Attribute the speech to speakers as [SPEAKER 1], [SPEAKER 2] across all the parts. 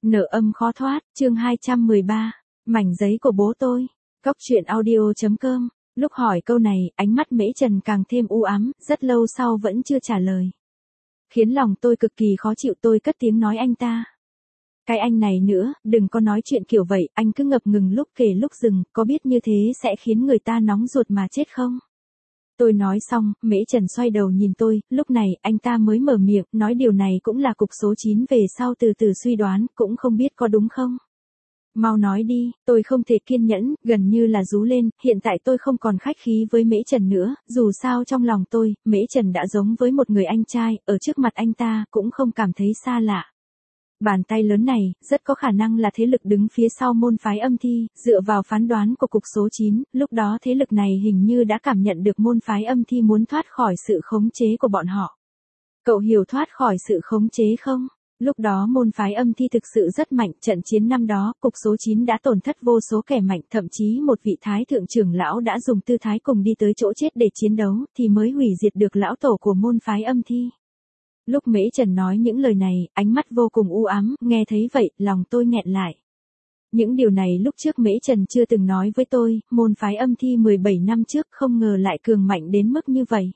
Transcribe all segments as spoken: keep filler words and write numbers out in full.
[SPEAKER 1] Nợ âm khó thoát, chương hai trăm mười ba, mảnh giấy của bố tôi. Cóc truyện audio chấm com. Lúc hỏi câu này, ánh mắt Mễ Trần càng thêm u ám, rất lâu sau vẫn chưa trả lời. Khiến lòng tôi cực kỳ khó chịu, tôi cất tiếng nói anh ta. Cái anh này nữa, đừng có nói chuyện kiểu vậy, anh cứ ngập ngừng lúc kể lúc dừng, có biết như thế sẽ khiến người ta nóng ruột mà chết không? Tôi nói xong, Mễ Trần xoay đầu nhìn tôi, lúc này anh ta mới mở miệng, nói điều này cũng là cục số chín về sau từ từ suy đoán, cũng không biết có đúng không? Mau nói đi, tôi không thể kiên nhẫn, gần như là rú lên, hiện tại tôi không còn khách khí với Mễ Trần nữa, dù sao trong lòng tôi, Mễ Trần đã giống với một người anh trai, ở trước mặt anh ta cũng không cảm thấy xa lạ. Bàn tay lớn này, rất có khả năng là thế lực đứng phía sau môn phái âm thi, dựa vào phán đoán của cục số chín, lúc đó thế lực này hình như đã cảm nhận được môn phái âm thi muốn thoát khỏi sự khống chế của bọn họ. Cậu hiểu thoát khỏi sự khống chế không? Lúc đó môn phái âm thi thực sự rất mạnh, trận chiến năm đó, cục số chín đã tổn thất vô số kẻ mạnh, thậm chí một vị thái thượng trưởng lão đã dùng tư thái cùng đi tới chỗ chết để chiến đấu, thì mới hủy diệt được lão tổ của môn phái âm thi. Lúc Mễ Trần nói những lời này, ánh mắt vô cùng u ám, nghe thấy vậy, lòng tôi nghẹn lại. Những điều này lúc trước Mễ Trần chưa từng nói với tôi, môn phái âm thi mười bảy năm trước không ngờ lại cường mạnh đến mức như vậy.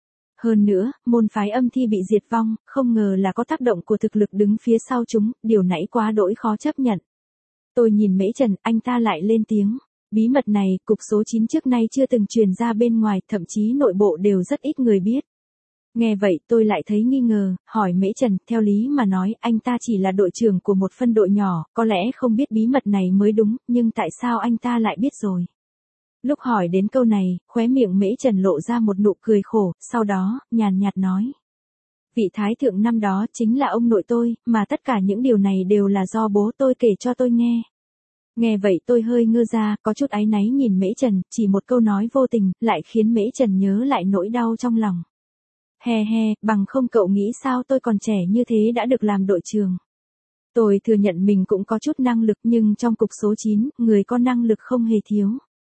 [SPEAKER 1] Hơn nữa, môn phái âm thi bị diệt vong, không ngờ là có tác động của thực lực đứng phía sau chúng, điều nãy quá đỗi khó chấp nhận. Tôi nhìn Mễ Trần, anh ta lại lên tiếng. Bí mật này, cục số chín trước nay chưa từng truyền ra bên ngoài, thậm chí nội bộ đều rất ít người biết. Nghe vậy tôi lại thấy nghi ngờ, hỏi Mễ Trần, theo lý mà nói, anh ta chỉ là đội trưởng của một phân đội nhỏ, có lẽ không biết bí mật này mới đúng, nhưng tại sao anh ta lại biết rồi? Lúc hỏi đến câu này, khóe miệng Mễ Trần lộ ra một nụ cười khổ, sau đó, nhàn nhạt nói. Vị thái thượng năm đó chính là ông nội tôi, mà tất cả những điều này đều là do bố tôi kể cho tôi nghe. Nghe vậy tôi hơi ngơ ra, có chút áy náy nhìn Mễ Trần, chỉ một câu nói vô tình, lại khiến Mễ Trần nhớ lại nỗi đau trong lòng. He he, bằng không cậu nghĩ sao tôi còn trẻ như thế đã được làm đội trưởng. Tôi thừa nhận mình cũng có chút năng lực nhưng trong cục số chín, người có năng lực không hề thiếu.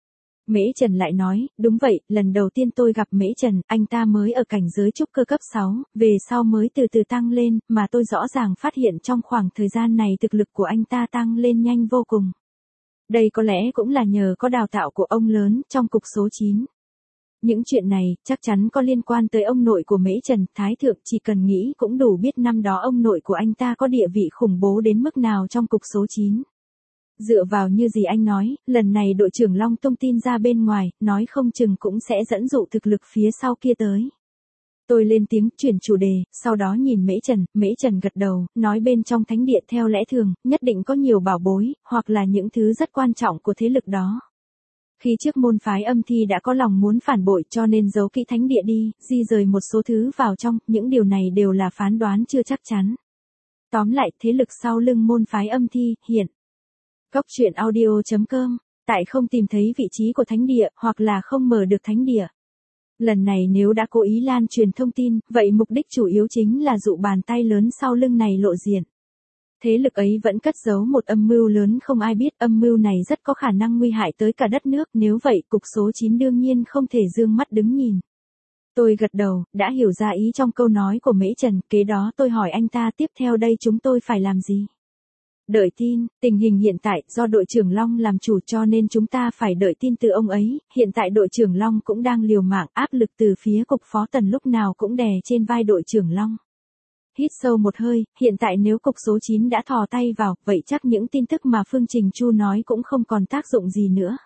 [SPEAKER 1] Mễ Trần lại nói, đúng vậy, lần đầu tiên tôi gặp Mễ Trần, anh ta mới ở cảnh giới trúc cơ cấp sáu, về sau mới từ từ tăng lên, mà tôi rõ ràng phát hiện trong khoảng thời gian này thực lực của anh ta tăng lên nhanh vô cùng. Đây có lẽ cũng là nhờ có đào tạo của ông lớn trong cục số chín. Những chuyện này, chắc chắn có liên quan tới ông nội của Mễ Trần, Thái Thượng, chỉ cần nghĩ cũng đủ biết năm đó ông nội của anh ta có địa vị khủng bố đến mức nào trong cục số chín. Dựa vào như gì anh nói, lần này đội trưởng Long tung tin ra bên ngoài, nói không chừng cũng sẽ dẫn dụ thực lực phía sau kia tới. Tôi lên tiếng chuyển chủ đề, sau đó nhìn Mễ Trần, Mễ Trần gật đầu, nói bên trong thánh địa theo lẽ thường, nhất định có nhiều bảo bối, hoặc là những thứ rất quan trọng của thế lực đó. Khi trước môn phái âm thi đã có lòng muốn phản bội cho nên giấu kỹ thánh địa đi, di rời một số thứ vào trong, những điều này đều là phán đoán chưa chắc chắn. Tóm lại, thế lực sau lưng môn phái âm thi, hiện. Cóc truyện audio chấm com, tại không tìm thấy vị trí của thánh địa, hoặc là không mở được thánh địa. Lần này nếu đã cố ý lan truyền thông tin, vậy mục đích chủ yếu chính là dụ bàn tay lớn sau lưng này lộ diện. Thế lực ấy vẫn cất giấu một âm mưu lớn không ai biết, âm mưu này rất có khả năng nguy hại tới cả đất nước, nếu vậy cục số chín đương nhiên không thể dương mắt đứng nhìn. Tôi gật đầu, đã hiểu ra ý trong câu nói của Mễ Trần, kế đó tôi hỏi anh ta tiếp theo đây chúng tôi phải làm gì? Đợi tin, tình hình hiện tại do đội trưởng Long làm chủ cho nên chúng ta phải đợi tin từ ông ấy, hiện tại đội trưởng Long cũng đang liều mạng, áp lực từ phía cục phó Tần lúc nào cũng đè trên vai đội trưởng Long. Hít sâu một hơi, hiện tại nếu cục số chín đã thò tay vào, vậy chắc những tin tức mà Phương Trình Chu nói cũng không còn tác dụng gì nữa.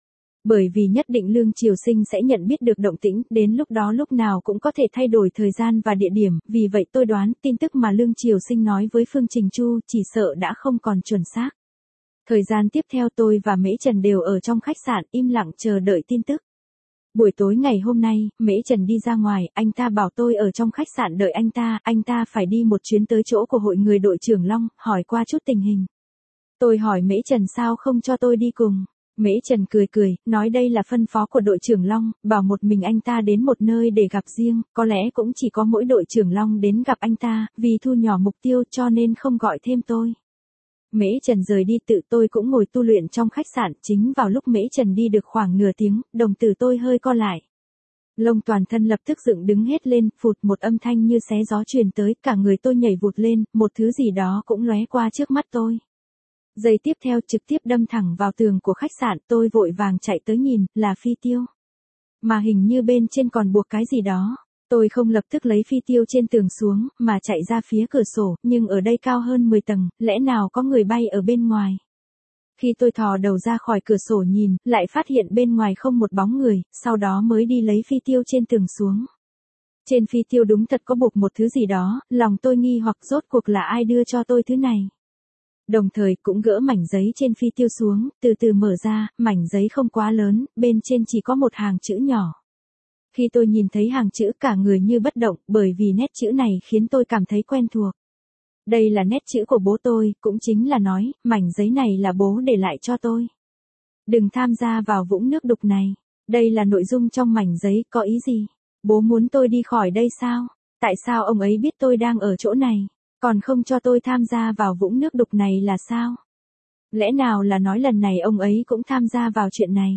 [SPEAKER 1] Bởi vì nhất định Lương Triều Sinh sẽ nhận biết được động tĩnh, đến lúc đó lúc nào cũng có thể thay đổi thời gian và địa điểm, vì vậy tôi đoán tin tức mà Lương Triều Sinh nói với Phương Trình Chu chỉ sợ đã không còn chuẩn xác. Thời gian tiếp theo tôi và Mễ Trần đều ở trong khách sạn im lặng chờ đợi tin tức. Buổi tối ngày hôm nay, Mễ Trần đi ra ngoài, anh ta bảo tôi ở trong khách sạn đợi anh ta, anh ta phải đi một chuyến tới chỗ của hội người đội trưởng Long, hỏi qua chút tình hình. Tôi hỏi Mễ Trần sao không cho tôi đi cùng. Mễ Trần cười cười, nói đây là phân phó của đội trưởng Long, bảo một mình anh ta đến một nơi để gặp riêng, có lẽ cũng chỉ có mỗi đội trưởng Long đến gặp anh ta, vì thu nhỏ mục tiêu cho nên không gọi thêm tôi. Mễ Trần rời đi tự tôi cũng ngồi tu luyện trong khách sạn, chính vào lúc Mễ Trần đi được khoảng nửa tiếng, đồng tử tôi hơi co lại. Lông toàn thân lập tức dựng đứng hết lên, phụt một âm thanh như xé gió truyền tới, cả người tôi nhảy vụt lên, một thứ gì đó cũng lóe qua trước mắt tôi. Giây tiếp theo trực tiếp đâm thẳng vào tường của khách sạn, tôi vội vàng chạy tới nhìn, là phi tiêu. Mà hình như bên trên còn buộc cái gì đó. Tôi không lập tức lấy phi tiêu trên tường xuống, mà chạy ra phía cửa sổ, nhưng ở đây cao hơn mười tầng, lẽ nào có người bay ở bên ngoài. Khi tôi thò đầu ra khỏi cửa sổ nhìn, lại phát hiện bên ngoài không một bóng người, sau đó mới đi lấy phi tiêu trên tường xuống. Trên phi tiêu đúng thật có buộc một thứ gì đó, lòng tôi nghi hoặc rốt cuộc là ai đưa cho tôi thứ này. Đồng thời cũng gỡ mảnh giấy trên phi tiêu xuống, từ từ mở ra, mảnh giấy không quá lớn, bên trên chỉ có một hàng chữ nhỏ. Khi tôi nhìn thấy hàng chữ cả người như bất động, bởi vì nét chữ này khiến tôi cảm thấy quen thuộc. Đây là nét chữ của bố tôi, cũng chính là nói, mảnh giấy này là bố để lại cho tôi. Đừng tham gia vào vũng nước đục này. Đây là nội dung trong mảnh giấy, có ý gì? Bố muốn tôi đi khỏi đây sao? Tại sao ông ấy biết tôi đang ở chỗ này, còn không cho tôi tham gia vào vũng nước đục này là sao? Lẽ nào là nói lần này ông ấy cũng tham gia vào chuyện này?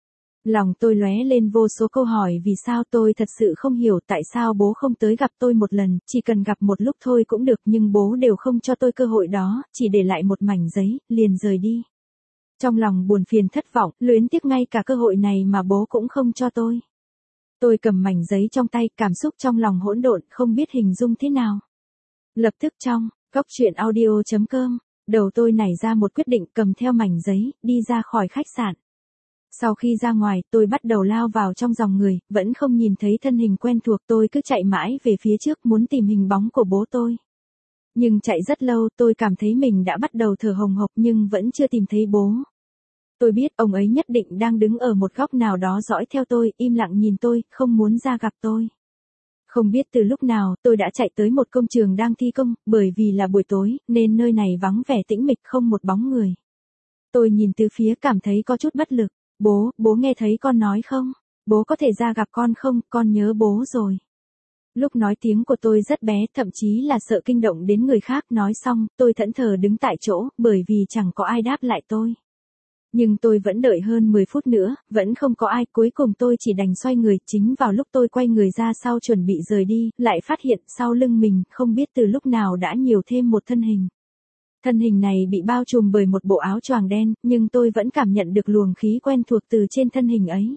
[SPEAKER 1] Lòng tôi lóe lên vô số câu hỏi, vì sao tôi thật sự không hiểu tại sao bố không tới gặp tôi một lần, chỉ cần gặp một lúc thôi cũng được, nhưng bố đều không cho tôi cơ hội đó, chỉ để lại một mảnh giấy, liền rời đi. Trong lòng buồn phiền thất vọng, luyến tiếc ngay cả cơ hội này mà bố cũng không cho tôi. Tôi cầm mảnh giấy trong tay, cảm xúc trong lòng hỗn độn, không biết hình dung thế nào. Lập tức trong, góc truyện audio chấm com, đầu tôi nảy ra một quyết định, cầm theo mảnh giấy, đi ra khỏi khách sạn. Sau khi ra ngoài, tôi bắt đầu lao vào trong dòng người, vẫn không nhìn thấy thân hình quen thuộc, tôi cứ chạy mãi về phía trước muốn tìm hình bóng của bố tôi. Nhưng chạy rất lâu, tôi cảm thấy mình đã bắt đầu thở hồng hộc nhưng vẫn chưa tìm thấy bố. Tôi biết ông ấy nhất định đang đứng ở một góc nào đó dõi theo tôi, im lặng nhìn tôi, không muốn ra gặp tôi. Không biết từ lúc nào, tôi đã chạy tới một công trường đang thi công, bởi vì là buổi tối, nên nơi này vắng vẻ tĩnh mịch, không một bóng người. Tôi nhìn từ phía cảm thấy có chút bất lực. Bố, bố nghe thấy con nói không? Bố có thể ra gặp con không? Con nhớ bố rồi. Lúc nói tiếng của tôi rất bé, thậm chí là sợ kinh động đến người khác. Nói xong, tôi thẫn thờ đứng tại chỗ, bởi vì chẳng có ai đáp lại tôi. Nhưng tôi vẫn đợi hơn mười phút nữa, vẫn không có ai, cuối cùng tôi chỉ đành xoay người. Chính vào lúc tôi quay người ra sau chuẩn bị rời đi, lại phát hiện sau lưng mình, không biết từ lúc nào đã nhiều thêm một thân hình. Thân hình này bị bao trùm bởi một bộ áo choàng đen, nhưng tôi vẫn cảm nhận được luồng khí quen thuộc từ trên thân hình ấy.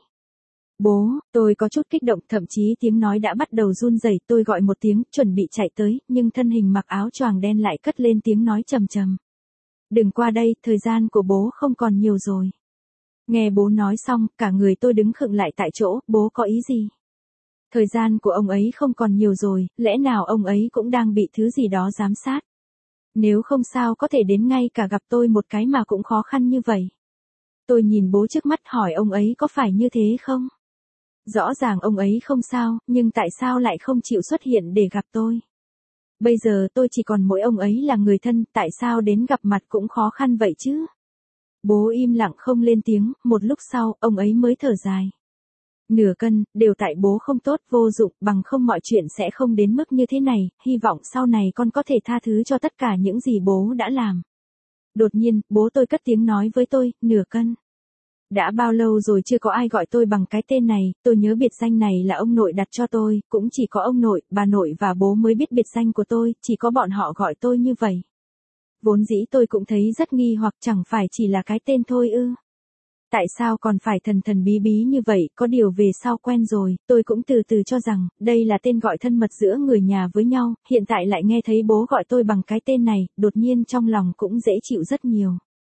[SPEAKER 1] Bố, tôi có chút kích động, thậm chí tiếng nói đã bắt đầu run rẩy, tôi gọi một tiếng, chuẩn bị chạy tới, nhưng thân hình mặc áo choàng đen lại cất lên tiếng nói trầm trầm. Đừng qua đây, thời gian của bố không còn nhiều rồi. Nghe bố nói xong, cả người tôi đứng khựng lại tại chỗ, bố có ý gì? Thời gian của ông ấy không còn nhiều rồi, lẽ nào ông ấy cũng đang bị thứ gì đó giám sát? Nếu không sao có thể đến ngay cả gặp tôi một cái mà cũng khó khăn như vậy. Tôi nhìn bố trước mắt hỏi ông ấy có phải như thế không? Rõ ràng ông ấy không sao, nhưng tại sao lại không chịu xuất hiện để gặp tôi? Bây giờ tôi chỉ còn mỗi ông ấy là người thân, tại sao đến gặp mặt cũng khó khăn vậy chứ? Bố im lặng không lên tiếng, một lúc sau, ông ấy mới thở dài. Nửa cân, đều tại bố không tốt, vô dụng, bằng không mọi chuyện sẽ không đến mức như thế này, hy vọng sau này con có thể tha thứ cho tất cả những gì bố đã làm. Đột nhiên, bố tôi cất tiếng nói với tôi, nửa cân. Đã bao lâu rồi chưa có ai gọi tôi bằng cái tên này, tôi nhớ biệt danh này là ông nội đặt cho tôi, cũng chỉ có ông nội, bà nội và bố mới biết biệt danh của tôi, chỉ có bọn họ gọi tôi như vậy. Vốn dĩ tôi cũng thấy rất nghi hoặc, chẳng phải chỉ là cái tên thôi ư. Tại sao còn phải thần thần bí bí như vậy, có điều về sau quen rồi, tôi cũng từ từ cho rằng, đây là tên gọi thân mật giữa người nhà với nhau, hiện tại lại nghe thấy bố gọi tôi bằng cái tên này, đột nhiên trong lòng cũng dễ chịu rất nhiều.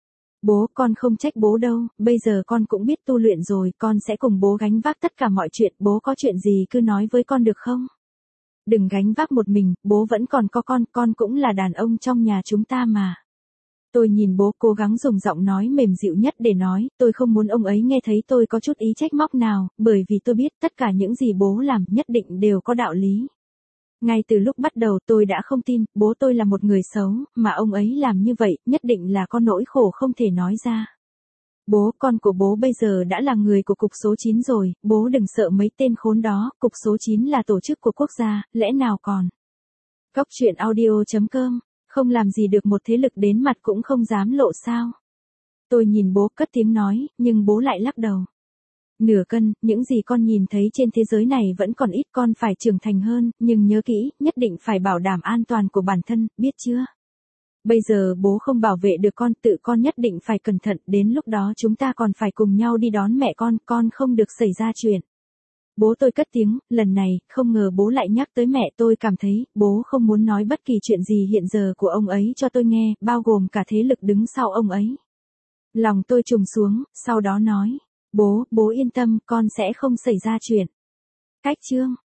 [SPEAKER 1] Bố, con không trách bố đâu, bây giờ con cũng biết tu luyện rồi, con sẽ cùng bố gánh vác tất cả mọi chuyện, bố có chuyện gì cứ nói với con được không? Đừng gánh vác một mình, bố vẫn còn có con, con cũng là đàn ông trong nhà chúng ta mà. Tôi nhìn bố cố gắng dùng giọng nói mềm dịu nhất để nói, tôi không muốn ông ấy nghe thấy tôi có chút ý trách móc nào, bởi vì tôi biết tất cả những gì bố làm nhất định đều có đạo lý. Ngay từ lúc bắt đầu tôi đã không tin, bố tôi là một người xấu, mà ông ấy làm như vậy, nhất định là có nỗi khổ không thể nói ra. Bố, con của bố bây giờ đã là người của cục số chín rồi, bố đừng sợ mấy tên khốn đó, cục số chín là tổ chức của quốc gia, lẽ nào còn. Góc truyện audio chấm com, không làm gì được một thế lực đến mặt cũng không dám lộ sao. Tôi nhìn bố cất tiếng nói, nhưng bố lại lắc đầu. Nửa cân, những gì con nhìn thấy trên thế giới này vẫn còn ít, con phải trưởng thành hơn, nhưng nhớ kỹ, nhất định phải bảo đảm an toàn của bản thân, biết chưa? Bây giờ bố không bảo vệ được con, tự con nhất định phải cẩn thận, đến lúc đó chúng ta còn phải cùng nhau đi đón mẹ con, con không được xảy ra chuyện. Bố tôi cất tiếng, lần này, không ngờ bố lại nhắc tới mẹ, tôi cảm thấy, bố không muốn nói bất kỳ chuyện gì hiện giờ của ông ấy cho tôi nghe, bao gồm cả thế lực đứng sau ông ấy. Lòng tôi trùng xuống, sau đó nói, bố, bố yên tâm, con sẽ không xảy ra chuyện. Cách chương